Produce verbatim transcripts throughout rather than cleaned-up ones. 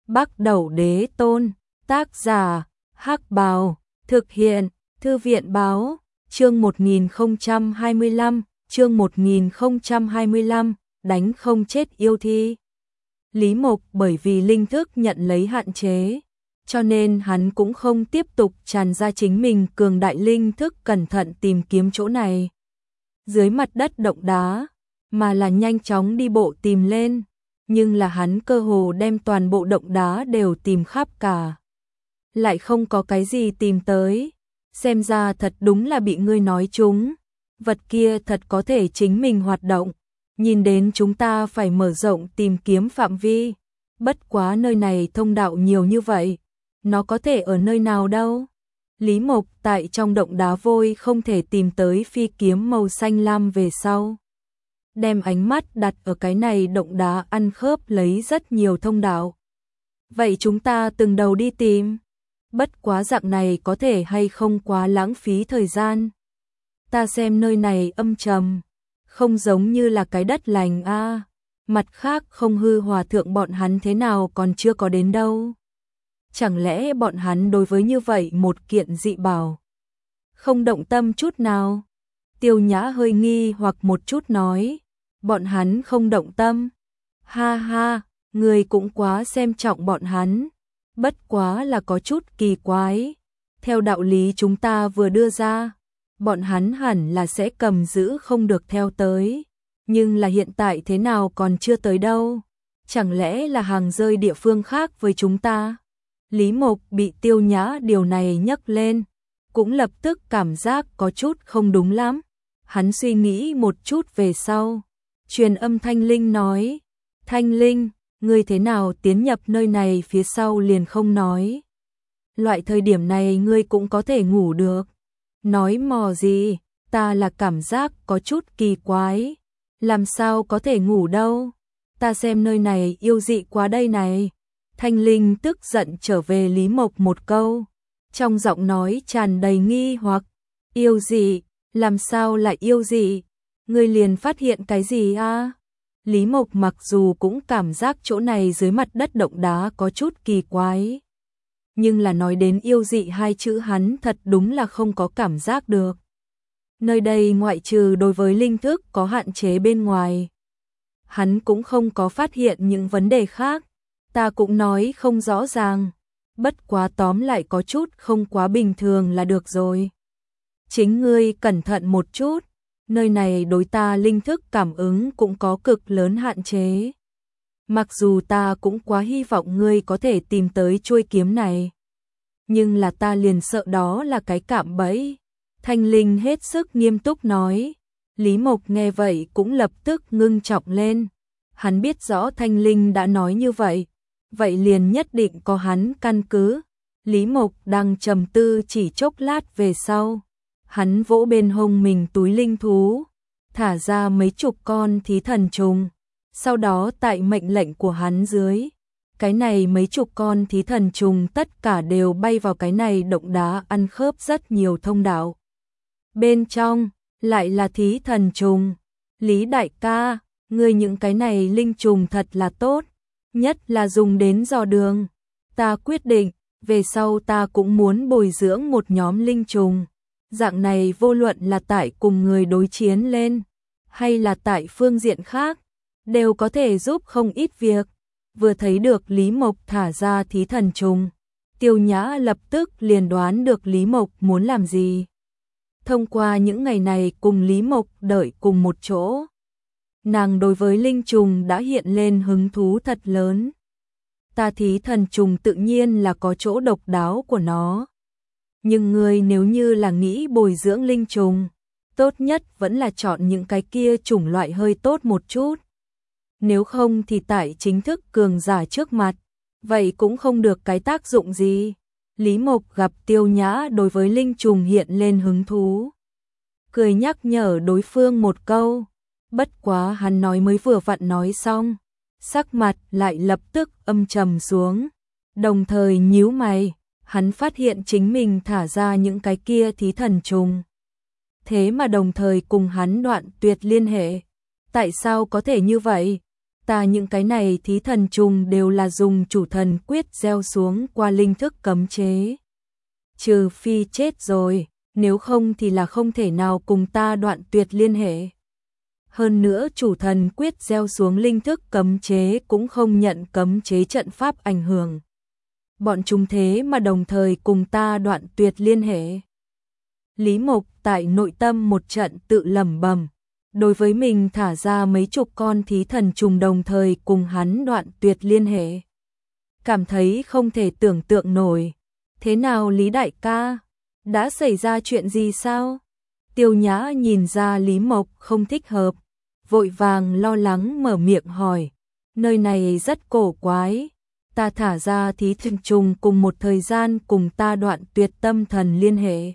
Bắc Đẩu Đế Tôn, tác giả, Hắc Bào, thực hiện, Thư viện báo, chương một nghìn không trăm hai mươi lăm, chương một nghìn không trăm hai mươi lăm, đánh không chết yêu thi. Lý Mộc bởi vì linh thức nhận lấy hạn chế, cho nên hắn cũng không tiếp tục tràn ra chính mình cường đại linh thức cẩn thận tìm kiếm chỗ này dưới mặt đất động đá, mà là nhanh chóng đi bộ tìm lên, nhưng là hắn cơ hồ đem toàn bộ động đá đều tìm khắp cả. Lại không có cái gì tìm tới, xem ra thật đúng là bị ngươi nói trúng, vật kia thật có thể chính mình hoạt động, nhìn đến chúng ta phải mở rộng tìm kiếm phạm vi, bất quá nơi này thông đạo nhiều như vậy, nó có thể ở nơi nào đâu. Lý Mộc tại trong động đá vôi không thể tìm tới phi kiếm màu xanh lam về sau, đem ánh mắt đặt ở cái này động đá ăn khớp lấy rất nhiều thông đạo. Vậy chúng ta từng đầu đi tìm, bất quá dạng này có thể hay không quá lãng phí thời gian. Ta xem nơi này âm trầm, không giống như là cái đất lành a. À. Mặt khác không hư hòa thượng bọn hắn thế nào còn chưa có đến đâu. Chẳng lẽ bọn hắn đối với như vậy một kiện dị bảo không động tâm chút nào? Tiêu Nhã hơi nghi hoặc một chút nói, bọn hắn không động tâm. Ha ha, người cũng quá xem trọng bọn hắn, bất quá là có chút kỳ quái. Theo đạo lý chúng ta vừa đưa ra, bọn hắn hẳn là sẽ cầm giữ không được theo tới, nhưng là hiện tại thế nào còn chưa tới đâu? Chẳng lẽ là hàng rơi địa phương khác với chúng ta? Lý Mộc bị Tiêu Nhã điều này nhấc lên, cũng lập tức cảm giác có chút không đúng lắm. Hắn suy nghĩ một chút về sau, truyền âm Thanh Linh nói, Thanh Linh, ngươi thế nào tiến nhập nơi này phía sau liền không nói. Loại thời điểm này ngươi cũng có thể ngủ được. Nói mò gì, ta là cảm giác có chút kỳ quái, làm sao có thể ngủ đâu. Ta xem nơi này yêu dị quá đây này. Thanh Linh tức giận trở về Lý Mộc một câu, trong giọng nói tràn đầy nghi hoặc, yêu dị, làm sao lại yêu dị, ngươi liền phát hiện cái gì a? À? Lý Mộc mặc dù cũng cảm giác chỗ này dưới mặt đất động đá có chút kỳ quái, nhưng là nói đến yêu dị hai chữ hắn thật đúng là không có cảm giác được. Nơi đây ngoại trừ đối với linh thức có hạn chế bên ngoài, hắn cũng không có phát hiện những vấn đề khác. Ta cũng nói không rõ ràng, bất quá tóm lại có chút không quá bình thường là được rồi. Chính ngươi cẩn thận một chút, nơi này đối ta linh thức cảm ứng cũng có cực lớn hạn chế. Mặc dù ta cũng quá hy vọng ngươi có thể tìm tới chuôi kiếm này, nhưng là ta liền sợ đó là cái cạm bẫy. Thanh Linh hết sức nghiêm túc nói. Lý Mộc nghe vậy cũng lập tức ngưng trọng lên. Hắn biết rõ Thanh Linh đã nói như vậy, vậy liền nhất định có hắn căn cứ. Lý Mộc đang trầm tư chỉ chốc lát về sau, hắn vỗ bên hông mình túi linh thú, thả ra mấy chục con thí thần trùng. Sau đó tại mệnh lệnh của hắn dưới, cái này mấy chục con thí thần trùng tất cả đều bay vào cái này động đá ăn khớp rất nhiều thông đạo. Bên trong lại là thí thần trùng. Lý đại ca, ngươi những cái này linh trùng thật là tốt, nhất là dùng đến dò đường. Ta quyết định, về sau ta cũng muốn bồi dưỡng một nhóm linh trùng. Dạng này vô luận là tại cùng người đối chiến lên, hay là tại phương diện khác, đều có thể giúp không ít việc. Vừa thấy được Lý Mộc thả ra thí thần trùng, Tiêu Nhã lập tức liền đoán được Lý Mộc muốn làm gì. Thông qua những ngày này cùng Lý Mộc đợi cùng một chỗ, nàng đối với linh trùng đã hiện lên hứng thú thật lớn. Ta thí thần trùng tự nhiên là có chỗ độc đáo của nó. Nhưng người nếu như là nghĩ bồi dưỡng linh trùng, tốt nhất vẫn là chọn những cái kia chủng loại hơi tốt một chút. Nếu không thì tại chính thức cường giả trước mặt, vậy cũng không được cái tác dụng gì. Lý Mộc gặp Tiêu Nhã đối với linh trùng hiện lên hứng thú, cười nhắc nhở đối phương một câu. Bất quá hắn nói mới vừa vặn nói xong, sắc mặt lại lập tức âm trầm xuống, đồng thời nhíu mày, hắn phát hiện chính mình thả ra những cái kia thí thần trùng, thế mà đồng thời cùng hắn đoạn tuyệt liên hệ. Tại sao có thể như vậy? Ta những cái này thí thần trùng đều là dùng chủ thần quyết gieo xuống qua linh thức cấm chế. Trừ phi chết rồi, nếu không thì là không thể nào cùng ta đoạn tuyệt liên hệ. Hơn nữa chủ thần quyết gieo xuống linh thức cấm chế cũng không nhận cấm chế trận pháp ảnh hưởng. Bọn chúng thế mà đồng thời cùng ta đoạn tuyệt liên hệ. Lý Mộc tại nội tâm một trận tự lẩm bẩm, đối với mình thả ra mấy chục con thí thần trùng đồng thời cùng hắn đoạn tuyệt liên hệ. Cảm thấy không thể tưởng tượng nổi. Thế nào Lý đại ca? Đã xảy ra chuyện gì sao? Tiêu Nhã nhìn ra Lý Mộc không thích hợp, vội vàng lo lắng mở miệng hỏi. Nơi này rất cổ quái. Ta thả ra thí thần trùng cùng một thời gian cùng ta đoạn tuyệt tâm thần liên hệ.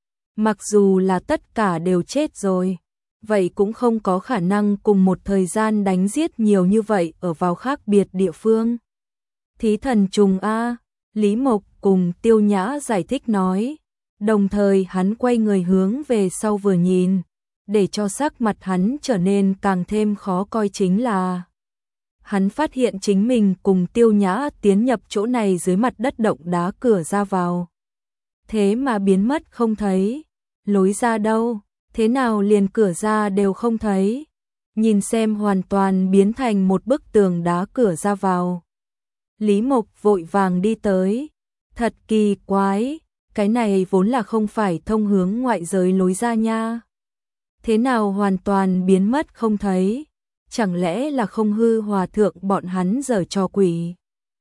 Mặc dù là tất cả đều chết rồi, vậy cũng không có khả năng cùng một thời gian đánh giết nhiều như vậy ở vào khác biệt địa phương. Thí thần trùng A, Lý Mộc cùng Tiêu Nhã giải thích nói, đồng thời hắn quay người hướng về sau vừa nhìn, để cho sắc mặt hắn trở nên càng thêm khó coi chính là hắn phát hiện chính mình cùng Tiêu Nhã tiến nhập chỗ này dưới mặt đất động đá cửa ra vào. Thế mà biến mất không thấy, lối ra đâu, thế nào liền cửa ra đều không thấy, nhìn xem hoàn toàn biến thành một bức tường đá cửa ra vào. Lý Mộc vội vàng đi tới, thật kỳ quái, cái này vốn là không phải thông hướng ngoại giới lối ra nha. Thế nào hoàn toàn biến mất không thấy, chẳng lẽ là không hư hòa thượng bọn hắn giở trò quỷ.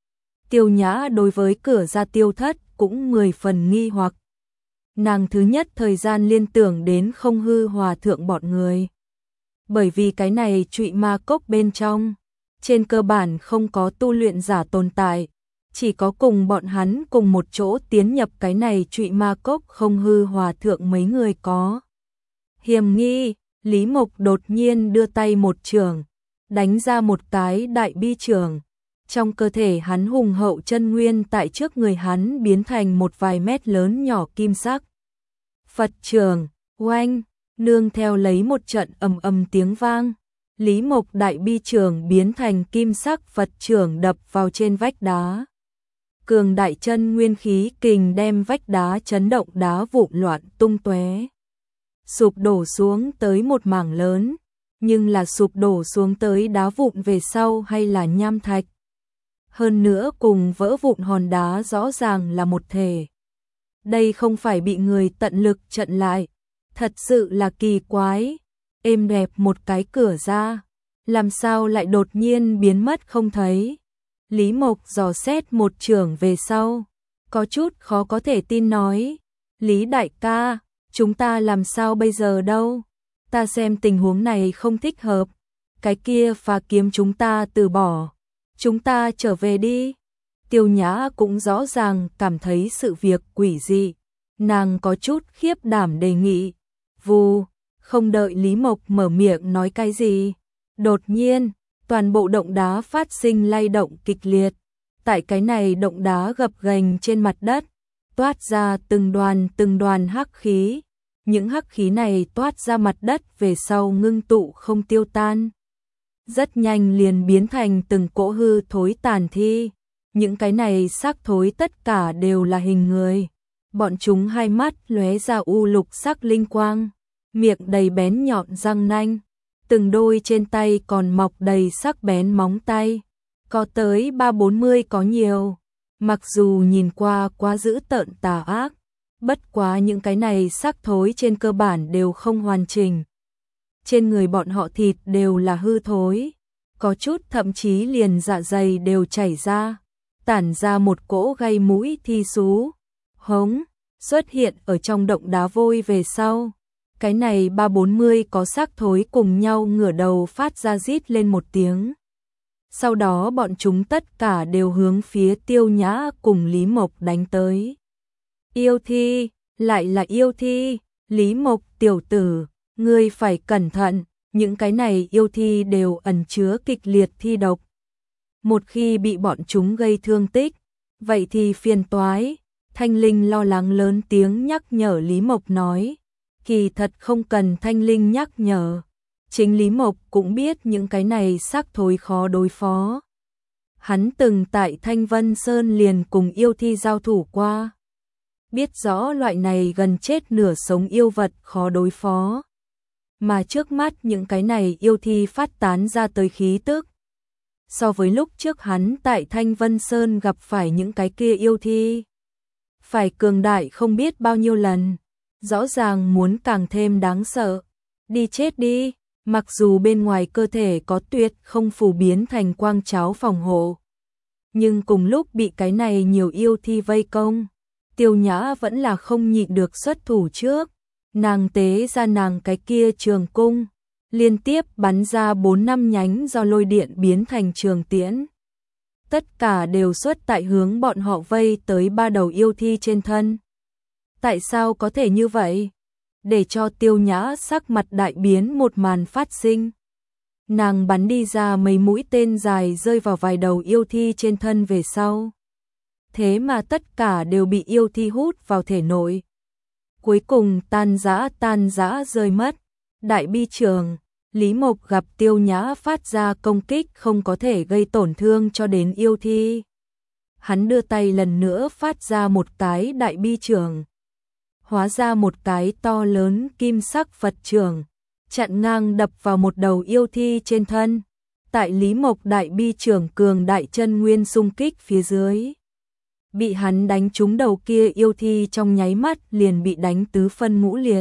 Tiêu Nhã đối với cửa ra tiêu thất cũng mười phần nghi hoặc. Nàng thứ nhất thời gian liên tưởng đến không hư hòa thượng bọn người. Bởi vì cái này trụy ma cốc bên trong, trên cơ bản không có tu luyện giả tồn tại, chỉ có cùng bọn hắn cùng một chỗ tiến nhập cái này trụy ma cốc không hư hòa thượng mấy người có. Hiểm nghi, Lý Mộc đột nhiên đưa tay một trường, đánh ra một cái đại bi trường. Trong cơ thể hắn hùng hậu chân nguyên tại trước người hắn biến thành một vài mét lớn nhỏ kim sắc. Phật trường, oanh, nương theo lấy một trận ầm ầm tiếng vang, Lý Mộc đại bi trường biến thành kim sắc Phật trường đập vào trên vách đá. Cường đại chân nguyên khí kình đem vách đá chấn động đá vụn loạn tung tóe, sụp đổ xuống tới một mảng lớn, nhưng là sụp đổ xuống tới đá vụn về sau hay là nham thạch. Hơn nữa cùng vỡ vụn hòn đá rõ ràng là một thể. Đây không phải bị người tận lực chặn lại, thật sự là kỳ quái. Êm đẹp một cái cửa ra, làm sao lại đột nhiên biến mất không thấy. Lý Mộc dò xét một trường về sau, có chút khó có thể tin nói, Lý đại ca, chúng ta làm sao bây giờ đâu? Ta xem tình huống này không thích hợp, cái kia phá kiếm chúng ta từ bỏ, chúng ta trở về đi. Tiêu Nhã cũng rõ ràng cảm thấy sự việc quỷ dị, nàng có chút khiếp đảm đề nghị. Vù, không đợi Lý Mộc mở miệng nói cái gì, đột nhiên, toàn bộ động đá phát sinh lay động kịch liệt. Tại cái này động đá gập ghềnh trên mặt đất, toát ra từng đoàn từng đoàn hắc khí. Những hắc khí này toát ra mặt đất về sau ngưng tụ không tiêu tan. Rất nhanh liền biến thành từng cỗ hư thối tàn thi. Những cái này xác thối tất cả đều là hình người. Bọn chúng hai mắt lóe ra u lục sắc linh quang, miệng đầy bén nhọn răng nanh, từng đôi trên tay còn mọc đầy sắc bén móng tay, có tới ba bốn mươi có nhiều. Mặc dù nhìn qua quá dữ tợn tà ác, bất quá những cái này xác thối trên cơ bản đều không hoàn chỉnh. Trên người bọn họ thịt đều là hư thối, có chút thậm chí liền dạ dày đều chảy ra, tản ra một cỗ gây mũi thi xú. Hống, xuất hiện ở trong động đá vôi về sau. Cái này ba bốn mươi có xác thối cùng nhau ngửa đầu phát ra rít lên một tiếng. Sau đó bọn chúng tất cả đều hướng phía Tiêu Nhã cùng Lý Mộc đánh tới. Yêu thi, lại là yêu thi, Lý Mộc tiểu tử, ngươi phải cẩn thận, những cái này yêu thi đều ẩn chứa kịch liệt thi độc. Một khi bị bọn chúng gây thương tích, vậy thì phiền toái. Thanh Linh lo lắng lớn tiếng nhắc nhở Lý Mộc nói, kỳ thật không cần Thanh Linh nhắc nhở, Chính Lý Mộc cũng biết những cái này xác thối khó đối phó. Hắn từng tại Thanh Vân Sơn liền cùng yêu thi giao thủ qua. Biết rõ loại này gần chết nửa sống yêu vật khó đối phó. Mà trước mắt những cái này yêu thi phát tán ra tới khí tức. So với lúc trước hắn tại Thanh Vân Sơn gặp phải những cái kia yêu thi. Phải cường đại không biết bao nhiêu lần. Rõ ràng muốn càng thêm đáng sợ. Đi chết đi, mặc dù bên ngoài cơ thể có tuyệt không phù biến thành quang cháo phòng hộ. Nhưng cùng lúc bị cái này nhiều yêu thi vây công. Tiêu Nhã vẫn là không nhịn được xuất thủ trước. Nàng tế ra nàng cái kia trường cung. Liên tiếp bắn ra bốn năm nhánh do lôi điện biến thành trường tiễn. Tất cả đều xuất tại hướng bọn họ vây tới ba đầu yêu thi trên thân. Tại sao có thể như vậy? Để cho Tiêu Nhã sắc mặt đại biến một màn phát sinh. Nàng bắn đi ra mấy mũi tên dài rơi vào vài đầu yêu thi trên thân về sau. Thế mà tất cả đều bị yêu thi hút vào thể nội. Cuối cùng tan rã tan rã rơi mất. Đại bi trường, Lý Mộc gặp Tiêu Nhã phát ra công kích không có thể gây tổn thương cho đến yêu thi. Hắn đưa tay lần nữa phát ra một cái đại bi trường. Hóa ra một cái to lớn kim sắc Phật trường, chặn ngang đập vào một đầu yêu thi trên thân. Tại Lý Mộc đại bi trường cường đại chân nguyên xung kích phía dưới. Bị hắn đánh trúng đầu kia yêu thi trong nháy mắt liền bị đánh tứ phân ngũ liệt.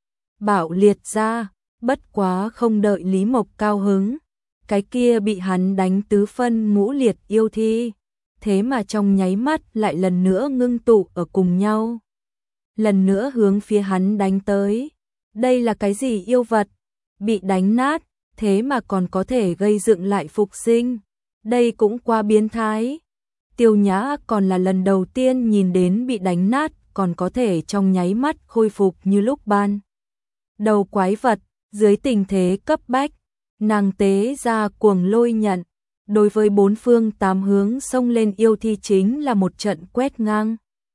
Bạo liệt ra, bất quá không đợi Lý Mộc cao hứng. Cái kia bị hắn đánh tứ phân ngũ liệt yêu thi. Thế mà trong nháy mắt lại lần nữa ngưng tụ ở cùng nhau. Lần nữa hướng phía hắn đánh tới. Đây là cái gì yêu vật? Bị đánh nát, thế mà còn có thể gây dựng lại phục sinh. Đây cũng quá biến thái. Tiêu Nhã còn là lần đầu tiên nhìn đến bị đánh nát còn có thể trong nháy mắt khôi phục như lúc ban. Đầu quái vật, dưới tình thế cấp bách, nàng tế ra cuồng lôi nhận. Đối với bốn phương tám hướng xông lên yêu thi chính là một trận quét ngang.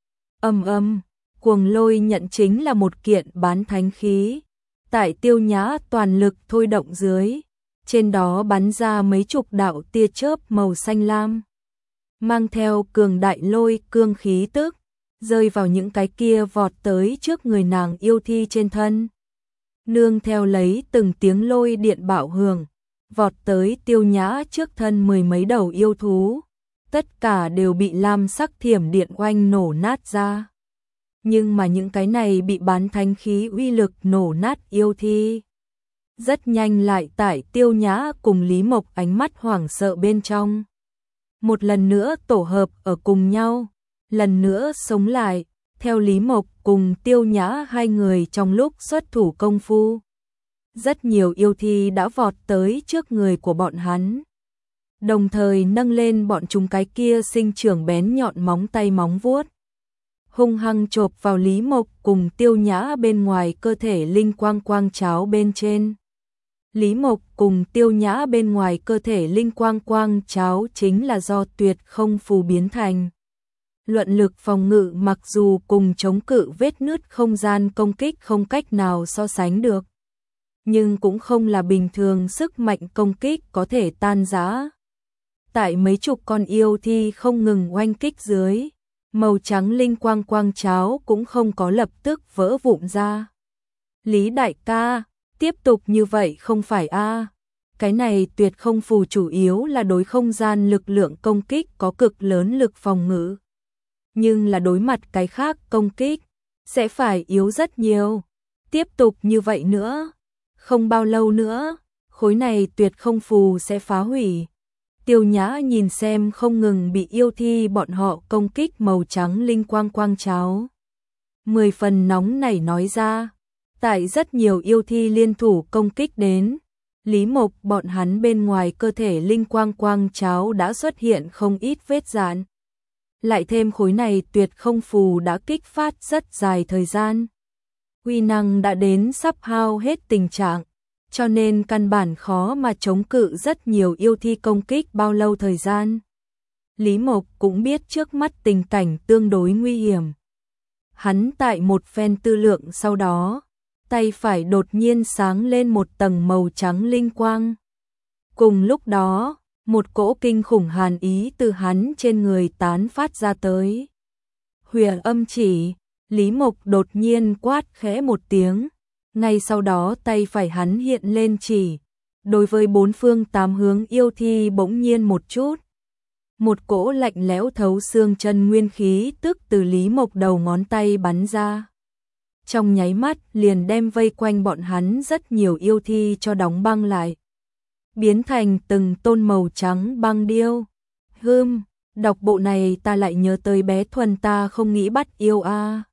Ầm ầm, cuồng lôi nhận chính là một kiện bán thánh khí. Tại Tiêu Nhã toàn lực thôi động dưới, trên đó bắn ra mấy chục đạo tia chớp màu xanh lam. Mang theo cường đại lôi cương khí tức, rơi vào những cái kia vọt tới trước người nàng yêu thi trên thân. Nương theo lấy từng tiếng lôi điện bạo hưởng, vọt tới Tiêu Nhã trước thân mười mấy đầu yêu thú. Tất cả đều bị lam sắc thiểm điện oanh nổ nát ra. Nhưng mà những cái này bị bán thánh khí uy lực nổ nát yêu thi. Rất nhanh lại tại Tiêu Nhã cùng Lý Mộc ánh mắt hoảng sợ bên trong. Một lần nữa tổ hợp ở cùng nhau, lần nữa sống lại, theo Lý Mộc cùng Tiêu Nhã hai người trong lúc xuất thủ công phu. Rất nhiều yêu thi đã vọt tới trước người của bọn hắn. Đồng thời nâng lên bọn chúng cái kia sinh trưởng bén nhọn móng tay móng vuốt. Hung hăng chộp vào Lý Mộc cùng Tiêu Nhã bên ngoài cơ thể linh quang quang cháo bên trên. Lý Mộc cùng Tiêu Nhã bên ngoài cơ thể linh quang quang cháo chính là do tuyệt không phù biến thành. Luận lực phòng ngự mặc dù cùng chống cự vết nứt không gian công kích không cách nào so sánh được. Nhưng cũng không là bình thường sức mạnh công kích có thể tan rã. Tại mấy chục con yêu thi không ngừng oanh kích dưới, màu trắng linh quang quang cháo cũng không có lập tức vỡ vụn ra. Lý đại ca, tiếp tục như vậy không phải a? Cái này tuyệt không phù chủ yếu là đối không gian lực lượng công kích có cực lớn lực phòng ngự. Nhưng là đối mặt cái khác công kích, sẽ phải yếu rất nhiều. Tiếp tục như vậy nữa, không bao lâu nữa, khối này tuyệt không phù sẽ phá hủy. Tiêu Nhã nhìn xem không ngừng bị yêu thi bọn họ công kích màu trắng linh quang quang cháo. Mười phần nóng nảy nói ra, tại rất nhiều yêu thi liên thủ công kích đến, Lý Mộc bọn hắn bên ngoài cơ thể linh quang quang cháo đã xuất hiện không ít vết rạn. Lại thêm khối này tuyệt không phù đã kích phát rất dài thời gian. Uy năng đã đến sắp hao hết tình trạng, cho nên căn bản khó mà chống cự rất nhiều yêu thi công kích bao lâu thời gian. Lý Mộc cũng biết trước mắt tình cảnh tương đối nguy hiểm. Hắn tại một phen tư lượng sau đó, tay phải đột nhiên sáng lên một tầng màu trắng linh quang. Cùng lúc đó, một cỗ kinh khủng hàn ý từ hắn trên người tán phát ra tới. Huyền âm chỉ, Lý Mộc đột nhiên quát khẽ một tiếng, ngay sau đó tay phải hắn hiện lên chỉ, đối với bốn phương tám hướng yêu thi bỗng nhiên một chút. Một cỗ lạnh lẽo thấu xương chân nguyên khí tức từ Lý Mộc đầu ngón tay bắn ra. Trong nháy mắt liền đem vây quanh bọn hắn rất nhiều yêu thi cho đóng băng lại. Biến thành từng tôn màu trắng băng điêu. Hưm, đọc bộ này ta lại nhớ tới bé Thuần ta không nghĩ bắt yêu a.